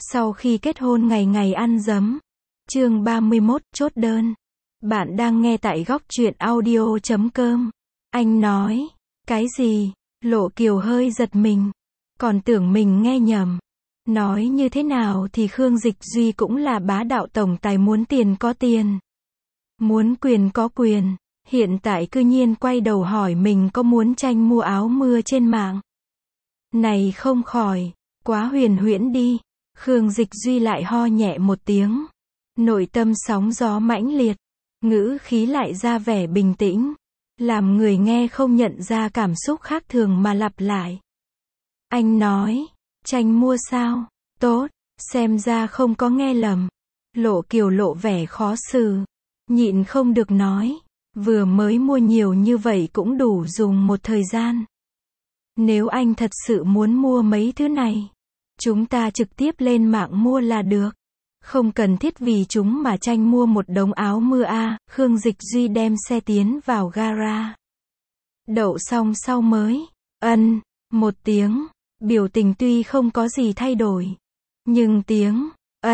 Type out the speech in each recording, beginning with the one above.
Sau khi kết hôn ngày ngày ăn dấm. Chương 31, chốt đơn. Bạn đang nghe tại góc truyện audio.com. Anh nói, cái gì? Lộ Kiều hơi giật mình. Còn tưởng mình nghe nhầm. Nói như thế nào thì Khương Dịch Duy cũng là bá đạo tổng tài, muốn tiền có tiền, muốn quyền có quyền. Hiện tại cư nhiên quay đầu hỏi mình có muốn tranh mua áo mưa trên mạng. Này không khỏi, quá huyền huyễn đi. Khương Dịch Duy lại ho nhẹ một tiếng. Nội tâm sóng gió mãnh liệt. Ngữ khí lại ra vẻ bình tĩnh. Làm người nghe không nhận ra cảm xúc khác thường mà lặp lại. Anh nói, tranh mua sao? Tốt, xem ra không có nghe lầm. Lộ Kiều lộ vẻ khó xử. Nhịn không được nói. Vừa mới mua nhiều như vậy cũng đủ dùng một thời gian. Nếu anh thật sự muốn mua mấy thứ này, chúng ta trực tiếp lên mạng mua là được. Không cần thiết vì chúng mà tranh mua một đống áo mưa a. Khương Dịch Duy đem xe tiến vào gara. Đậu xong sau mới một tiếng. Biểu tình tuy không có gì thay đổi, nhưng tiếng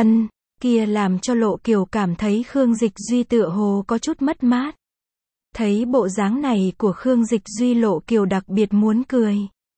kia làm cho Lộ Kiều cảm thấy Khương Dịch Duy tựa hồ có chút mất mát. Thấy bộ dáng này của Khương Dịch Duy, Lộ Kiều đặc biệt muốn cười.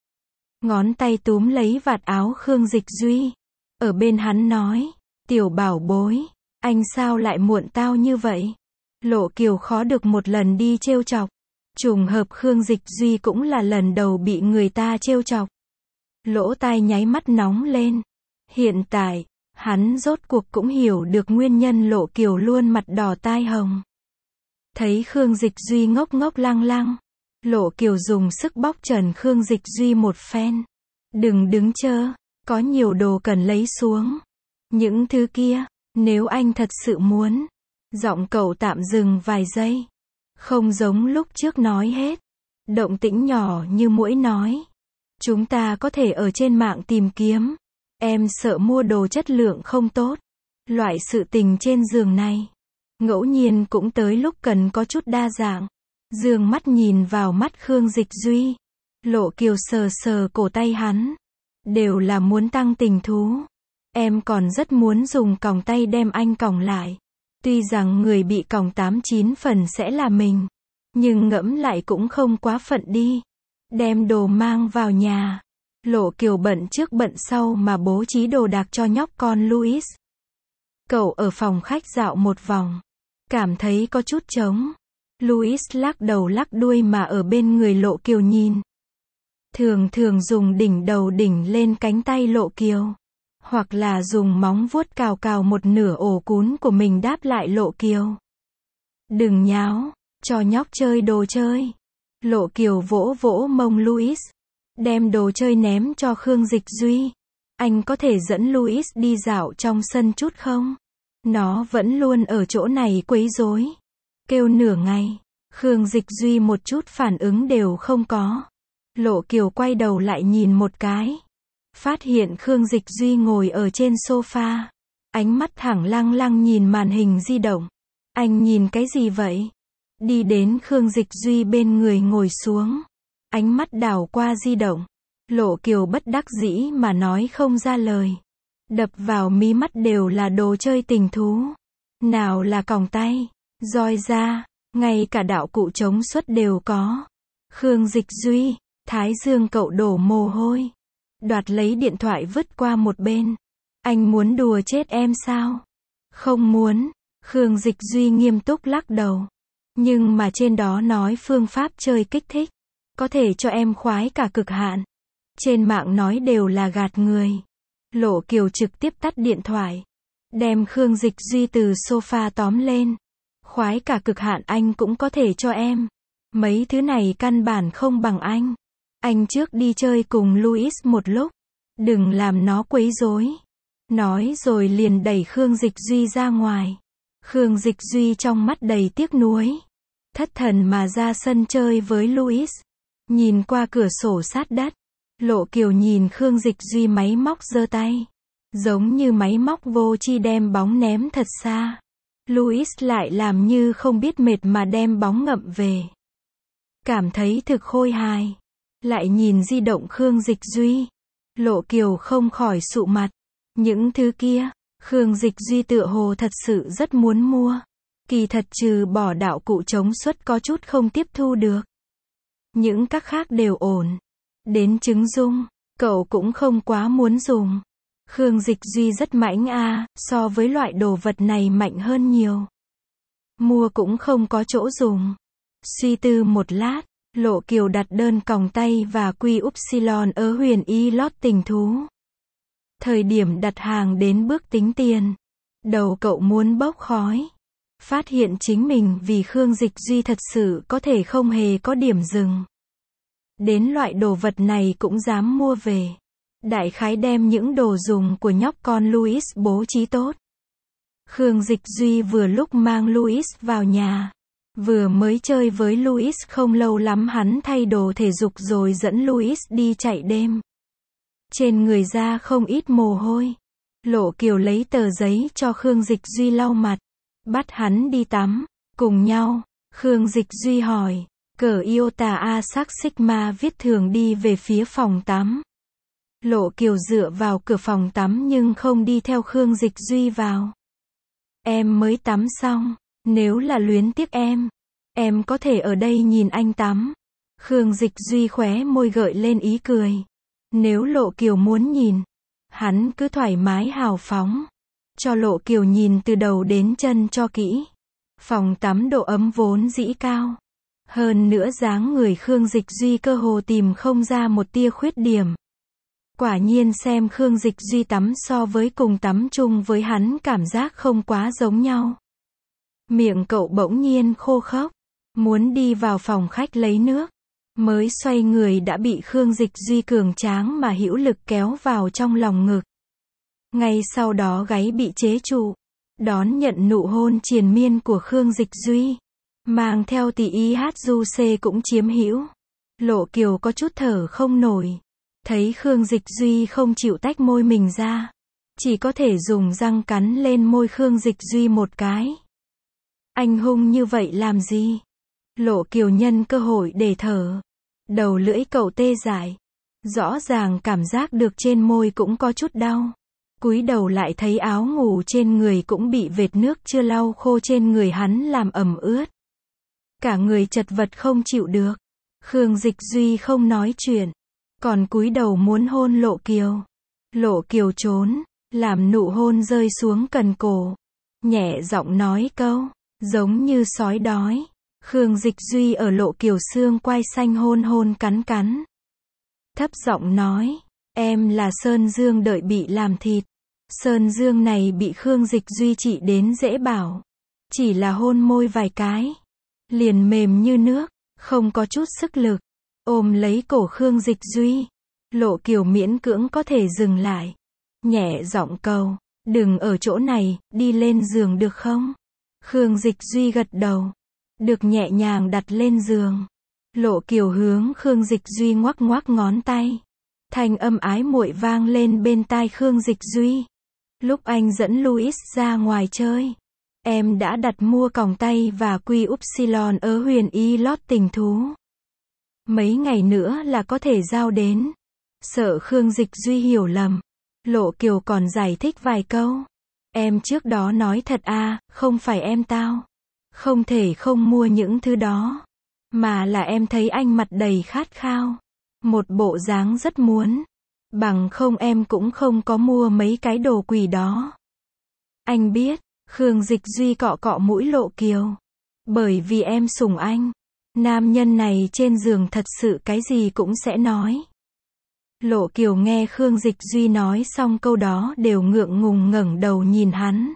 Ngón tay túm lấy vạt áo Khương Dịch Duy. Ở bên hắn nói, tiểu bảo bối, anh sao lại muộn tao như vậy? Lộ Kiều khó được một lần đi trêu chọc. Trùng hợp Khương Dịch Duy cũng là lần đầu bị người ta trêu chọc. Lỗ tai nháy mắt nóng lên. Hiện tại, hắn rốt cuộc cũng hiểu được nguyên nhân Lộ Kiều luôn mặt đỏ tai hồng. Thấy Khương Dịch Duy ngốc ngốc lăng lăng, Lộ Kiều dùng sức bóc trần Khương Dịch Duy một phen. Đừng đứng chơ, có nhiều đồ cần lấy xuống. Những thứ kia, nếu anh thật sự muốn. Giọng cậu tạm dừng vài giây. Không giống lúc trước nói hết. Động tĩnh nhỏ như muỗi nói. Chúng ta có thể ở trên mạng tìm kiếm. Em sợ mua đồ chất lượng không tốt. Loại sự tình trên giường này, ngẫu nhiên cũng tới lúc cần có chút đa dạng. Dương mắt nhìn vào mắt Khương Dịch Duy. Lộ Kiều sờ sờ cổ tay hắn. Đều là muốn tăng tình thú. Em còn rất muốn dùng còng tay đem anh còng lại. Tuy rằng người bị còng 89 phần sẽ là mình, nhưng ngẫm lại cũng không quá phận đi. Đem đồ mang vào nhà. Lộ Kiều bận trước bận sau mà bố trí đồ đạc cho nhóc con Louis. Cậu ở phòng khách dạo một vòng. Cảm thấy có chút trống. Louis lắc đầu lắc đuôi mà ở bên người Lộ Kiều nhìn. Thường thường dùng đỉnh đầu đỉnh lên cánh tay Lộ Kiều. Hoặc là dùng móng vuốt cào cào một nửa ổ cún của mình đáp lại Lộ Kiều. Đừng nháo, cho nhóc chơi đồ chơi. Lộ Kiều vỗ vỗ mông Louis. Đem đồ chơi ném cho Khương Dịch Duy. Anh có thể dẫn Louis đi dạo trong sân chút không? Nó vẫn luôn ở chỗ này quấy rối. Kêu nửa ngày. Khương Dịch Duy một chút phản ứng đều không có. Lộ Kiều quay đầu lại nhìn một cái. Phát hiện Khương Dịch Duy ngồi ở trên sofa. Ánh mắt thẳng lăng lăng nhìn màn hình di động. Anh nhìn cái gì vậy? Đi đến Khương Dịch Duy bên người ngồi xuống. Ánh mắt đảo qua di động. Lộ Kiều bất đắc dĩ mà nói không ra lời. Đập vào mí mắt đều là đồ chơi tình thú. Nào là còng tay, roi da, ngay cả đạo cụ chống xuất đều có. Khương Dịch Duy, thái dương cậu đổ mồ hôi. Đoạt lấy điện thoại vứt qua một bên. Anh muốn đùa chết em sao? Không muốn. Khương Dịch Duy nghiêm túc lắc đầu. Nhưng mà trên đó nói phương pháp chơi kích thích. Có thể cho em khoái cả cực hạn. Trên mạng nói đều là gạt người. Lộ Kiều trực tiếp tắt điện thoại. Đem Khương Dịch Duy từ sofa tóm lên. Khoái cả cực hạn anh cũng có thể cho em. Mấy thứ này căn bản không bằng anh. Anh trước đi chơi cùng Louis một lúc. Đừng làm nó quấy rối. Nói rồi liền đẩy Khương Dịch Duy ra ngoài. Khương Dịch Duy trong mắt đầy tiếc nuối. Thất thần mà ra sân chơi với Louis. Nhìn qua cửa sổ sát đất. Lộ Kiều nhìn Khương Dịch Duy máy móc giơ tay. Giống như máy móc vô tri đem bóng ném thật xa. Louis lại làm như không biết mệt mà đem bóng ngậm về. Cảm thấy thực khôi hài. Lại nhìn di động Khương Dịch Duy. Lộ Kiều không khỏi sụ mặt. Những thứ kia, Khương Dịch Duy tựa hồ thật sự rất muốn mua. Kỳ thật trừ bỏ đạo cụ chống xuất có chút không tiếp thu được. Những các khác đều ổn. Đến trứng dung, cậu cũng không quá muốn dùng. Khương Dịch Duy rất mãnh a, so với loại đồ vật này mạnh hơn nhiều. Mua cũng không có chỗ dùng. Suy tư một lát, Lộ Kiều đặt đơn còng tay và quy upsilon ở Huyền Y lót tình thú. Thời điểm đặt hàng đến bước tính tiền, đầu cậu muốn bốc khói. Phát hiện chính mình vì Khương Dịch Duy thật sự có thể không hề có điểm dừng. Đến loại đồ vật này cũng dám mua về. Đại khái đem những đồ dùng của nhóc con Louis bố trí tốt. Khương Dịch Duy vừa lúc mang Louis vào nhà. Vừa mới chơi với Louis không lâu lắm hắn thay đồ thể dục rồi dẫn Louis đi chạy đêm. Trên người ra không ít mồ hôi. Lộ Kiều lấy tờ giấy cho Khương Dịch Duy lau mặt. Bắt hắn đi tắm. Cùng nhau, Khương Dịch Duy hỏi. Cờ iota A sắc sigma viết thường đi về phía phòng tắm. Lộ Kiều dựa vào cửa phòng tắm nhưng không đi theo Khương Dịch Duy vào. Em mới tắm xong. Nếu là luyến tiếc em có thể ở đây nhìn anh tắm. Khương Dịch Duy khóe môi gợi lên ý cười. Nếu Lộ Kiều muốn nhìn, hắn cứ thoải mái hào phóng. Cho Lộ Kiều nhìn từ đầu đến chân cho kỹ. Phòng tắm độ ấm vốn dĩ cao. Hơn nữa dáng người Khương Dịch Duy cơ hồ tìm không ra một tia khuyết điểm. Quả nhiên xem Khương Dịch Duy tắm so với cùng tắm chung với hắn cảm giác không quá giống nhau. Miệng cậu bỗng nhiên khô khốc. Muốn đi vào phòng khách lấy nước. Mới xoay người đã bị Khương Dịch Duy cường tráng mà hữu lực kéo vào trong lòng ngực. Ngay sau đó gáy bị chế trụ. Đón nhận nụ hôn triền miên của Khương Dịch Duy. Mang theo tỷ ý hát du xê cũng chiếm hữu. Lộ Kiều có chút thở không nổi. Thấy Khương Dịch Duy không chịu tách môi mình ra. Chỉ có thể dùng răng cắn lên môi Khương Dịch Duy một cái. Anh hung như vậy làm gì? Lộ Kiều nhân cơ hội để thở. Đầu lưỡi cậu tê dại. Rõ ràng cảm giác được trên môi cũng có chút đau. Cúi đầu lại thấy áo ngủ trên người cũng bị vệt nước chưa lau khô trên người hắn làm ẩm ướt. Cả người chật vật không chịu được. Khương Dịch Duy không nói chuyện. Còn cúi đầu muốn hôn Lộ Kiều. Lộ Kiều trốn. Làm nụ hôn rơi xuống cần cổ. Nhẹ giọng nói câu. Giống như sói đói. Khương Dịch Duy ở Lộ Kiều xương quai xanh hôn hôn cắn cắn. Thấp giọng nói. Em là Sơn Dương đợi bị làm thịt. Sơn Dương này bị Khương Dịch Duy trị đến dễ bảo. Chỉ là hôn môi vài cái. Liền mềm như nước. Không có chút sức lực. Ôm lấy cổ Khương Dịch Duy. Lộ Kiều miễn cưỡng có thể dừng lại. Nhẹ giọng cầu. Đừng ở chỗ này, đi lên giường được không? Khương Dịch Duy gật đầu. Được nhẹ nhàng đặt lên giường. Lộ Kiều hướng Khương Dịch Duy ngoắc ngoắc ngón tay. Thanh âm ái muội vang lên bên tai Khương Dịch Duy. Lúc anh dẫn Louis ra ngoài chơi, em đã đặt mua còng tay và quy upsilon ở Huyền Y lót tình thú. Mấy ngày nữa là có thể giao đến. Sợ Khương Dịch Duy hiểu lầm. Lộ Kiều còn giải thích vài câu. Em trước đó nói thật à, không phải em tao. Không thể không mua những thứ đó. Mà là em thấy anh mặt đầy khát khao. Một bộ dáng rất muốn. Bằng không em cũng không có mua mấy cái đồ quỷ đó. Anh biết, Khương Dịch Duy cọ cọ mũi Lộ Kiều. Bởi vì em sủng anh. Nam nhân này trên giường thật sự cái gì cũng sẽ nói. Lộ Kiều nghe Khương Dịch Duy nói xong câu đó đều ngượng ngùng ngẩng đầu nhìn hắn.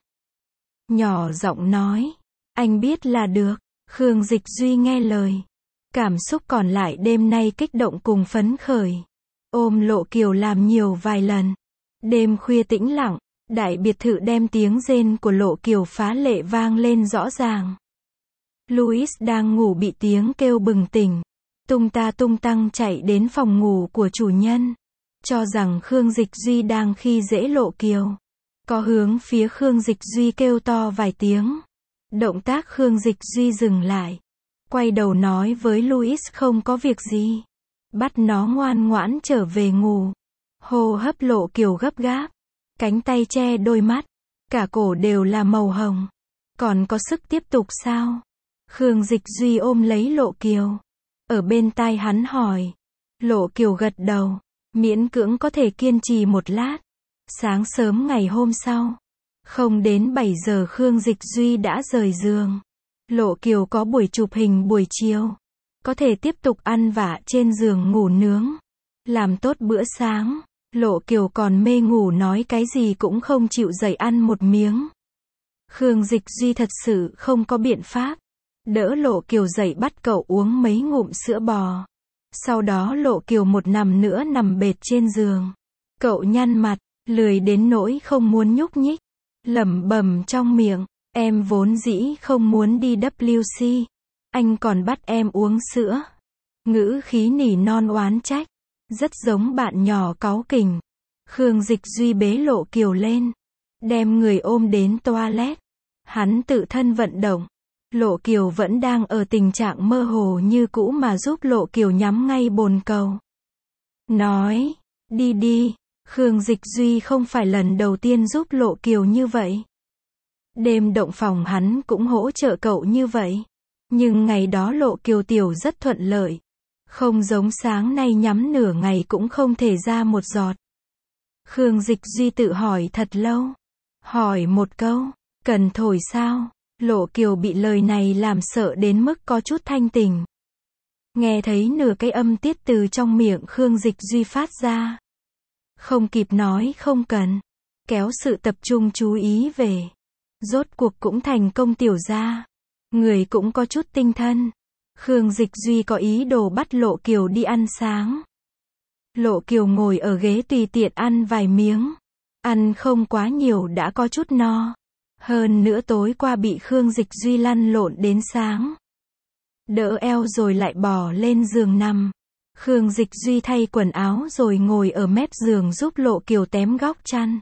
Nhỏ giọng nói. Anh biết là được. Khương Dịch Duy nghe lời. Cảm xúc còn lại đêm nay kích động cùng phấn khởi. Ôm Lộ Kiều làm nhiều vài lần. Đêm khuya tĩnh lặng. Đại biệt thự đem tiếng rên của Lộ Kiều phá lệ vang lên rõ ràng. Louis đang ngủ bị tiếng kêu bừng tỉnh. Tung ta tung tăng chạy đến phòng ngủ của chủ nhân. Cho rằng Khương Dịch Duy đang khi dễ Lộ Kiều. Có hướng phía Khương Dịch Duy kêu to vài tiếng. Động tác Khương Dịch Duy dừng lại. Quay đầu nói với Louis không có việc gì. Bắt nó ngoan ngoãn trở về ngủ. Hô hấp Lộ Kiều gấp gáp. cánh tay che đôi mắt, cả cổ đều là màu hồng. Còn có sức tiếp tục sao? Khương Dịch Duy ôm lấy Lộ Kiều. Ở bên tai hắn hỏi. Lộ Kiều gật đầu, miễn cưỡng có thể kiên trì một lát. Sáng sớm ngày hôm sau, không đến 7 giờ Khương Dịch Duy đã rời giường. Lộ Kiều có buổi chụp hình buổi chiều, có thể tiếp tục ăn vạ trên giường ngủ nướng. Làm tốt bữa sáng, Lộ Kiều còn mê ngủ nói cái gì cũng không chịu dậy ăn một miếng. Khương Dịch Duy thật sự không có biện pháp. Đỡ Lộ Kiều dậy bắt cậu uống mấy ngụm sữa bò. Sau đó Lộ Kiều một nằm nữa nằm bệt trên giường. Cậu nhăn mặt, lười đến nỗi không muốn nhúc nhích. Lẩm bẩm trong miệng, em vốn dĩ không muốn đi WC. Anh còn bắt em uống sữa. Ngữ khí nỉ non oán trách. Rất giống bạn nhỏ cáu kỉnh. Khương Dịch Duy bế Lộ Kiều lên. Đem người ôm đến toilet. Hắn tự thân vận động. Lộ Kiều vẫn đang ở tình trạng mơ hồ như cũ mà giúp Lộ Kiều nhắm ngay bồn cầu. Nói, đi đi. Khương Dịch Duy không phải lần đầu tiên giúp Lộ Kiều như vậy. Đêm động phòng hắn cũng hỗ trợ cậu như vậy. Nhưng ngày đó Lộ Kiều tiểu rất thuận lợi. Không giống sáng nay nhắm nửa ngày cũng không thể ra một giọt. Khương Dịch Duy tự hỏi thật lâu. Hỏi một câu, cần thổi sao? Lộ Kiều bị lời này làm sợ đến mức có chút thanh tỉnh. Nghe thấy nửa cái âm tiết từ trong miệng Khương Dịch Duy phát ra. Không kịp nói không cần. Kéo sự tập trung chú ý về. Rốt cuộc cũng thành công tiểu gia. Người cũng có chút tinh thần. Khương Dịch Duy có ý đồ bắt Lộ Kiều đi ăn sáng. Lộ Kiều ngồi ở ghế tùy tiện ăn vài miếng. Ăn không quá nhiều đã có chút no. Hơn nữa tối qua bị Khương Dịch Duy lăn lộn đến sáng. Đỡ eo rồi lại bò lên giường nằm. Khương Dịch Duy thay quần áo rồi ngồi ở mép giường giúp Lộ Kiều tém góc chăn.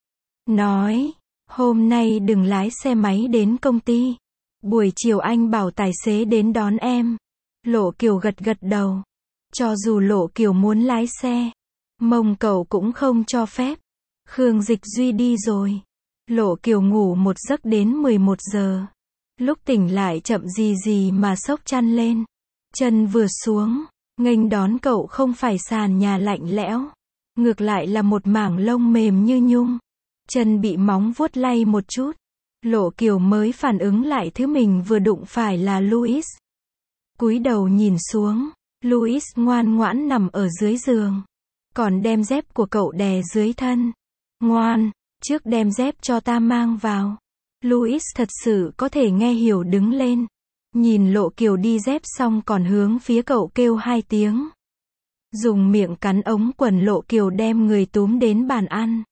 Nói, hôm nay đừng lái xe máy đến công ty. Buổi chiều anh bảo tài xế đến đón em. Lộ Kiều gật gật đầu. Cho dù Lộ Kiều muốn lái xe, mông cậu cũng không cho phép. Khương Dịch Duy đi rồi. Lộ Kiều ngủ một giấc đến 11 giờ. Lúc tỉnh lại chậm gì gì mà xốc chăn lên. Chân vừa xuống, nghênh đón cậu không phải sàn nhà lạnh lẽo. Ngược lại là một mảng lông mềm như nhung. Chân bị móng vuốt lay một chút. Lộ Kiều mới phản ứng lại thứ mình vừa đụng phải là Louis. Cúi đầu nhìn xuống, Louis ngoan ngoãn nằm ở dưới giường. Còn đem dép của cậu đè dưới thân. Ngoan, trước đem dép cho ta mang vào. Louis thật sự có thể nghe hiểu đứng lên. Nhìn Lộ Kiều đi dép xong còn hướng phía cậu kêu 2 tiếng. Dùng miệng cắn ống quần Lộ Kiều đem người túm đến bàn ăn.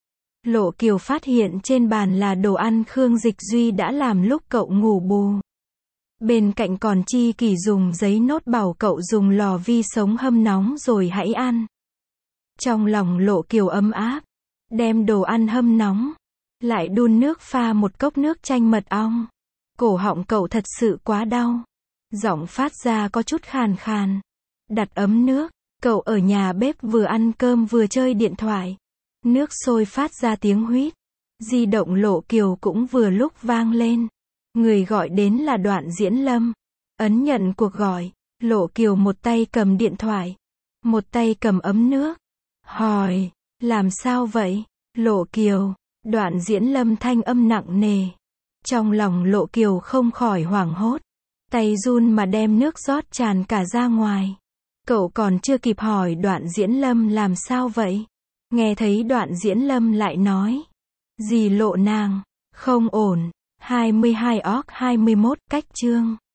Lộ Kiều phát hiện trên bàn là đồ ăn Khương Dịch Duy đã làm lúc cậu ngủ bù. Bên cạnh còn chi kỷ dùng giấy nốt bảo cậu dùng lò vi sống hâm nóng rồi hãy ăn. Trong lòng Lộ Kiều ấm áp. Đem đồ ăn hâm nóng. Lại đun nước pha một cốc nước chanh mật ong. Cổ họng cậu thật sự quá đau. Giọng phát ra có chút khàn khàn. Đặt ấm nước. Cậu ở nhà bếp vừa ăn cơm vừa chơi điện thoại. Nước sôi phát ra tiếng huýt. Di động Lộ Kiều cũng vừa lúc vang lên. Người gọi đến là Đoạn Diễn Lâm. Ấn nhận cuộc gọi. Lộ Kiều một tay cầm điện thoại. Một tay cầm ấm nước. Hỏi. Làm sao vậy? Lộ Kiều. Đoạn Diễn Lâm thanh âm nặng nề. Trong lòng Lộ Kiều không khỏi hoảng hốt. Tay run mà đem nước rót tràn cả ra ngoài. Cậu còn chưa kịp hỏi Đoạn Diễn Lâm làm sao vậy? Nghe thấy Đoạn Diễn Lâm lại nói. Dì Lộ nàng. Không ổn. 22 21 cách chương.